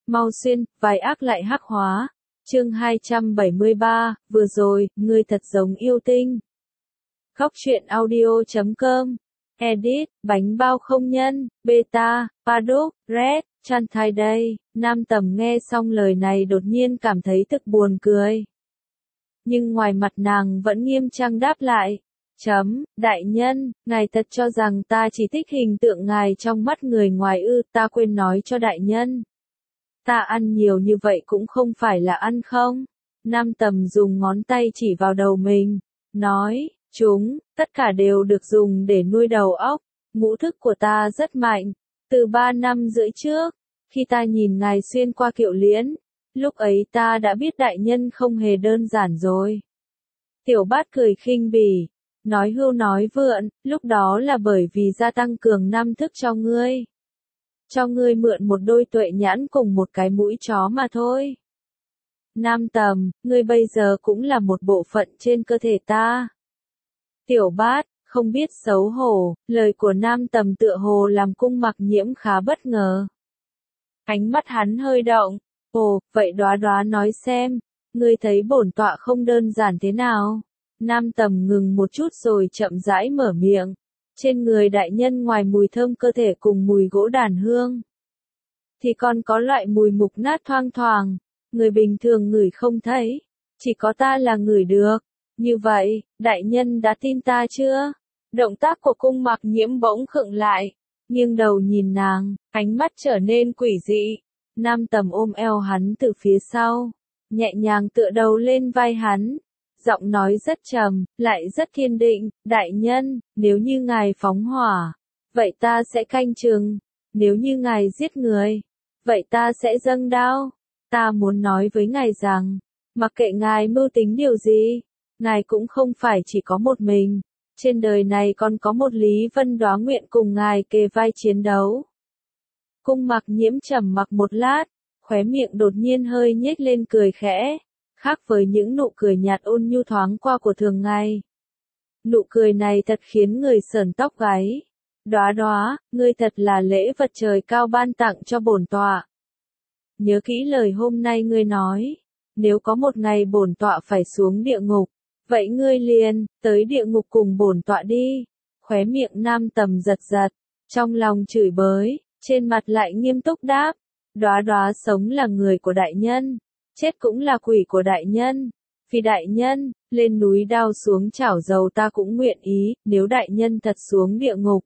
mau xuyên, vai ác lại hắc hóa. Chương 273, vừa rồi, ngươi thật giống yêu tinh. Góc truyện audio.com. Edit, bánh bao không nhân, beta, Paddock, Red, Chan Thai đây. Nam Tầm nghe xong lời này đột nhiên cảm thấy thực buồn cười. Nhưng ngoài mặt nàng vẫn nghiêm trang đáp lại. Đại nhân, ngài thật cho rằng ta chỉ thích hình tượng ngài trong mắt người ngoài ư, ta quên nói cho đại nhân. Ta ăn nhiều như vậy cũng không phải là ăn không. Nam Tầm dùng ngón tay chỉ vào đầu mình, nói, tất cả đều được dùng để nuôi đầu óc. Ngũ thức của ta rất mạnh. Từ 3 năm rưỡi trước, khi ta nhìn ngài xuyên qua Kiệu Liễn, lúc ấy ta đã biết đại nhân không hề đơn giản rồi. Tiểu Bát cười khinh bỉ, nói hưu nói vượn, lúc đó là bởi vì gia tăng cường năm thức cho ngươi. Cho ngươi mượn một đôi tuệ nhãn cùng một cái mũi chó mà thôi. Nam Tầm, ngươi bây giờ cũng là một bộ phận trên cơ thể ta. Tiểu Bát, không biết xấu hổ, lời của Nam Tầm tựa hồ làm Cung Mặc Nhiễm khá bất ngờ. Ánh mắt hắn hơi động, ồ, vậy Đóa Đóa nói xem, ngươi thấy bổn tọa không đơn giản thế nào? Nam Tầm ngừng một chút rồi chậm rãi mở miệng. Trên người đại nhân ngoài mùi thơm cơ thể cùng mùi gỗ đàn hương, thì còn có loại mùi mục nát thoang thoảng, người bình thường ngửi không thấy, chỉ có ta là ngửi được. Như vậy, đại nhân đã tin ta chưa? Động tác của Cung Mặc Nhiễm bỗng khựng lại, nghiêng đầu nhìn nàng, ánh mắt trở nên quỷ dị. Nam Tầm ôm eo hắn từ phía sau, nhẹ nhàng tựa đầu lên vai hắn. Giọng nói rất trầm, lại rất kiên định, đại nhân, nếu như ngài phóng hỏa, vậy ta sẽ canh chừng, nếu như ngài giết người, vậy ta sẽ dâng đao. Ta muốn nói với ngài rằng, mặc kệ ngài mưu tính điều gì, ngài cũng không phải chỉ có một mình, trên đời này còn có một Lý Vân Đóa nguyện cùng ngài kề vai chiến đấu. Cung Mặc Nhiễm trầm mặc một lát, khóe miệng đột nhiên hơi nhếch lên cười khẽ. Khác với những nụ cười nhạt ôn nhu thoáng qua của thường ngày. Nụ cười này thật khiến người sởn tóc gáy. Đóa Đóa, ngươi thật là lễ vật trời cao ban tặng cho bổn tọa. Nhớ kỹ lời hôm nay ngươi nói, nếu có một ngày bổn tọa phải xuống địa ngục, vậy ngươi liền, tới địa ngục cùng bổn tọa đi. Khóe miệng Nam Tầm giật giật, trong lòng chửi bới, trên mặt lại nghiêm túc đáp. Đóa Đóa sống là người của đại nhân. Chết cũng là quỷ của đại nhân. Vì đại nhân, lên núi đao xuống chảo dầu ta cũng nguyện ý, nếu đại nhân thật xuống địa ngục.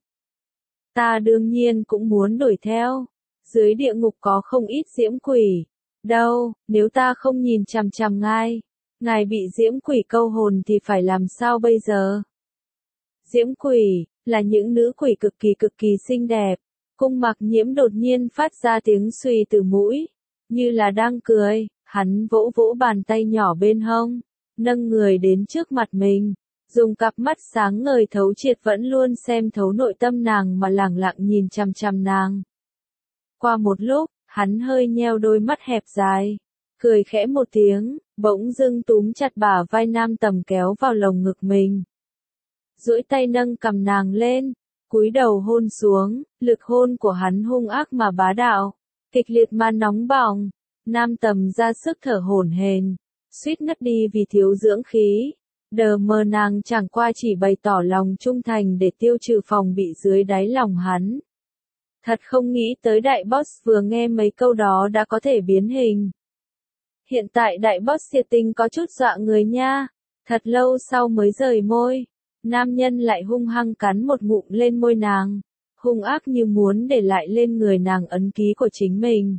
Ta đương nhiên cũng muốn đuổi theo. Dưới địa ngục có không ít diễm quỷ. Đâu, nếu ta không nhìn chằm chằm ngài bị diễm quỷ câu hồn thì phải làm sao bây giờ? Diễm quỷ, là những nữ quỷ cực kỳ xinh đẹp. Cung Mặc Nhiễm đột nhiên phát ra tiếng suy từ mũi, như là đang cười. Hắn vỗ vỗ bàn tay nhỏ bên hông, nâng người đến trước mặt mình, dùng cặp mắt sáng ngời thấu triệt vẫn luôn xem thấu nội tâm nàng mà lẳng lặng nhìn chằm chằm nàng. Qua một lúc, hắn hơi nheo đôi mắt hẹp dài, cười khẽ một tiếng, bỗng dưng túm chặt bả vai Nam Tầm kéo vào lồng ngực mình. Duỗi tay nâng cằm nàng lên, cúi đầu hôn xuống, lực hôn của hắn hung ác mà bá đạo, kịch liệt mà nóng bỏng. Nam Tầm ra sức thở hổn hển, suýt ngất đi vì thiếu dưỡng khí. Đờ mờ nàng chẳng qua chỉ bày tỏ lòng trung thành để tiêu trừ phòng bị dưới đáy lòng hắn. Thật không nghĩ tới đại boss vừa nghe mấy câu đó đã có thể biến hình. Hiện tại đại boss thiệt tình có chút dọa người nha. Thật lâu sau mới rời môi, nam nhân lại hung hăng cắn một ngụm lên môi nàng, hung ác như muốn để lại lên người nàng ấn ký của chính mình.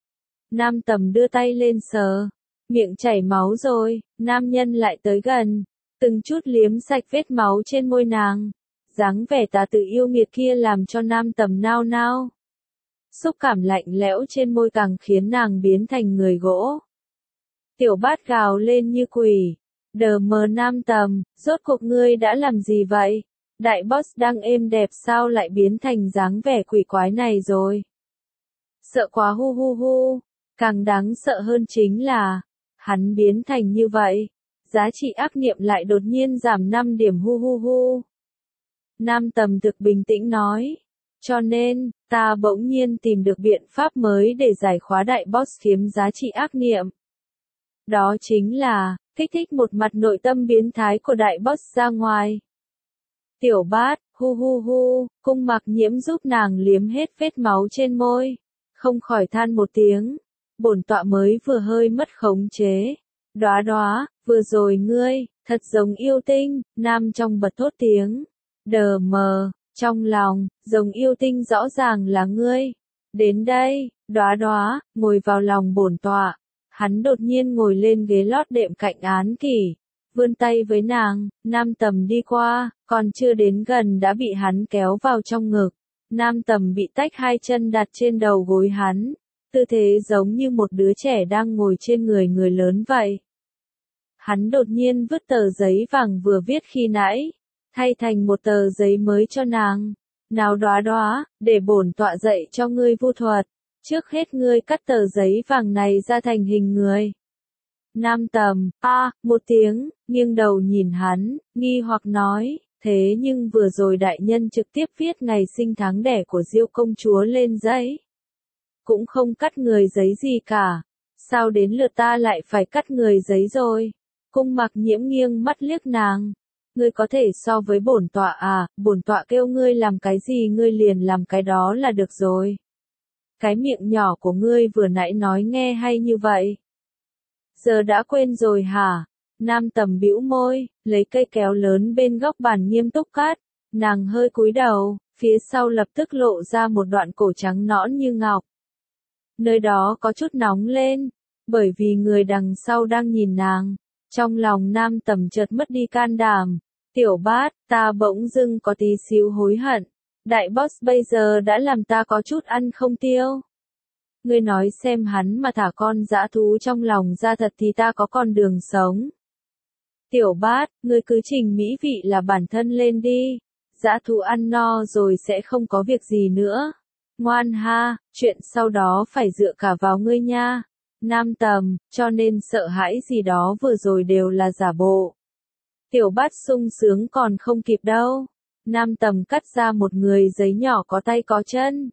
Nam Tầm đưa tay lên sờ, miệng chảy máu rồi, nam nhân lại tới gần, từng chút liếm sạch vết máu trên môi nàng. Dáng vẻ tà tử yêu nghiệt kia làm cho Nam Tầm nao nao. Xúc cảm lạnh lẽo trên môi càng khiến nàng biến thành người gỗ. Tiểu Bát gào lên như quỷ, đờ mờ Nam Tầm, rốt cuộc ngươi đã làm gì vậy? Đại boss đang êm đẹp sao lại biến thành dáng vẻ quỷ quái này rồi? Sợ quá hu hu hu. Càng đáng sợ hơn chính là, hắn biến thành như vậy, giá trị ác niệm lại đột nhiên giảm 5 điểm hu hu hu. Nam Tầm thực bình tĩnh nói, Cho nên, ta bỗng nhiên tìm được biện pháp mới để giải khóa đại boss kiếm giá trị ác niệm. Đó chính là, kích thích một mặt nội tâm biến thái của đại boss ra ngoài. Tiểu bát, hu hu hu, Cung Mặc Nhiễm giúp nàng liếm hết vết máu trên môi. Không khỏi than một tiếng. Bổn tọa mới vừa hơi mất khống chế. Đóa đóa, vừa rồi ngươi, thật giống yêu tinh, nam trong bật thốt tiếng. Đờ mờ, trong lòng, giống yêu tinh rõ ràng là ngươi. Đến đây, đóa đóa, ngồi vào lòng bổn tọa. Hắn đột nhiên ngồi lên ghế lót đệm cạnh án kỷ. Vươn tay với nàng, Nam Tầm đi qua, còn chưa đến gần đã bị hắn kéo vào trong ngực. Nam Tầm bị tách hai chân đặt trên đầu gối hắn, tư thế giống như một đứa trẻ đang ngồi trên người người lớn vậy. Hắn đột nhiên vứt tờ giấy vàng vừa viết khi nãy, thay thành một tờ giấy mới cho nàng. Nào đóa đóa, để bổn tọa dạy cho ngươi vu thuật. Trước hết ngươi cắt tờ giấy vàng này ra thành hình người. Nam Tầm, một tiếng, nghiêng đầu nhìn hắn, nghi hoặc nói, thế nhưng vừa rồi đại nhân trực tiếp viết ngày sinh tháng đẻ của Diêu công chúa lên giấy. Cũng không cắt người giấy gì cả. Sao đến lượt ta lại phải cắt người giấy rồi? Cung Mặc Nhiễm nghiêng mắt liếc nàng. Ngươi có thể so với bổn tọa à, bổn tọa kêu ngươi làm cái gì ngươi liền làm cái đó là được rồi. Cái miệng nhỏ của ngươi vừa nãy nói nghe hay như vậy. Giờ đã quên rồi hả? Nam Tầm bĩu môi, lấy cây kéo lớn bên góc bàn nghiêm túc cắt. Nàng hơi cúi đầu, phía sau lập tức lộ ra một đoạn cổ trắng nõn như ngọc. Nơi đó có chút nóng lên, bởi vì người đằng sau đang nhìn nàng. Trong lòng Nam Tầm chợt mất đi can đảm. Tiểu bát, ta bỗng dưng có tí xíu hối hận. Đại boss bây giờ đã làm ta có chút ăn không tiêu. Ngươi nói xem hắn mà thả con dã thú trong lòng ra thật thì ta có con đường sống. Tiểu bát, ngươi cứ trình mỹ vị là bản thân lên đi. Dã thú ăn no rồi sẽ không có việc gì nữa. Ngoan ha, chuyện sau đó phải dựa cả vào ngươi nha. Nam Tầm, cho nên sợ hãi gì đó vừa rồi đều là giả bộ. Tiểu bát sung sướng còn không kịp đâu. Nam Tầm cắt ra một người giấy nhỏ có tay có chân.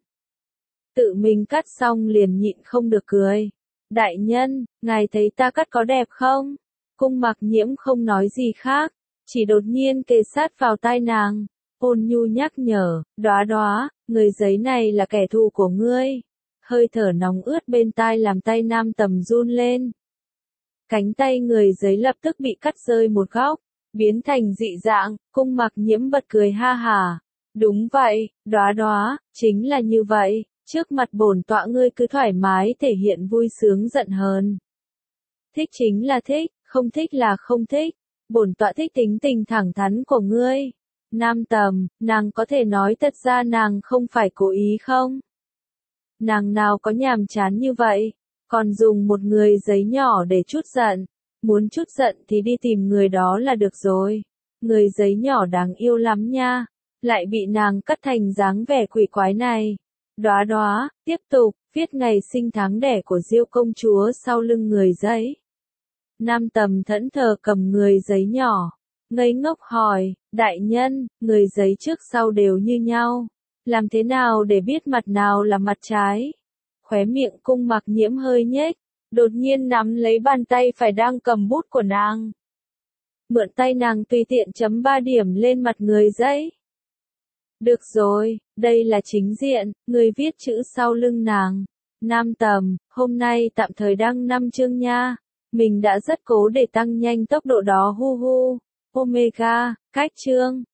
Tự mình cắt xong liền nhịn không được cười. Đại nhân, ngài thấy ta cắt có đẹp không? Cung Mặc Nhiễm không nói gì khác, chỉ đột nhiên kề sát vào tai nàng, ôn nhu nhắc nhở, đóa đóa, người giấy này là kẻ thù của ngươi. Hơi thở nóng ướt bên tai làm tay Nam Tầm run lên. Cánh tay người giấy lập tức bị cắt rơi một góc, biến thành dị dạng, Cung Mặc Nhiễm bật cười ha hả. Đúng vậy, đóa đóa, chính là như vậy. Trước mặt bổn tọa ngươi cứ thoải mái thể hiện vui sướng giận hờn. Thích chính là thích, không thích là không thích. Bổn tọa thích tính tình thẳng thắn của ngươi. Nam Tầm, nàng có thể nói thật ra nàng không phải cố ý không? Nàng nào có nhàm chán như vậy, còn dùng một người giấy nhỏ để trút giận. Muốn trút giận thì đi tìm người đó là được rồi. Người giấy nhỏ đáng yêu lắm nha, lại bị nàng cắt thành dáng vẻ quỷ quái này. Đóa đóa, tiếp tục, viết ngày sinh tháng đẻ của Diêu công chúa sau lưng người giấy. Nam Tầm thẫn thờ cầm người giấy nhỏ, ngây ngốc hỏi, đại nhân, người giấy trước sau đều như nhau. Làm thế nào để biết mặt nào là mặt trái? Khóe miệng Cung Mặc Nhiễm hơi nhếch, đột nhiên nắm lấy bàn tay phải đang cầm bút của nàng. Mượn tay nàng tùy tiện chấm 3 điểm lên mặt người giấy. Được rồi, đây là chính diện, người viết chữ sau lưng nàng. Nam Tầm, hôm nay tạm thời đăng 5 chương nha. Mình đã rất cố để tăng nhanh tốc độ đó hu hu. Omega, cách chương.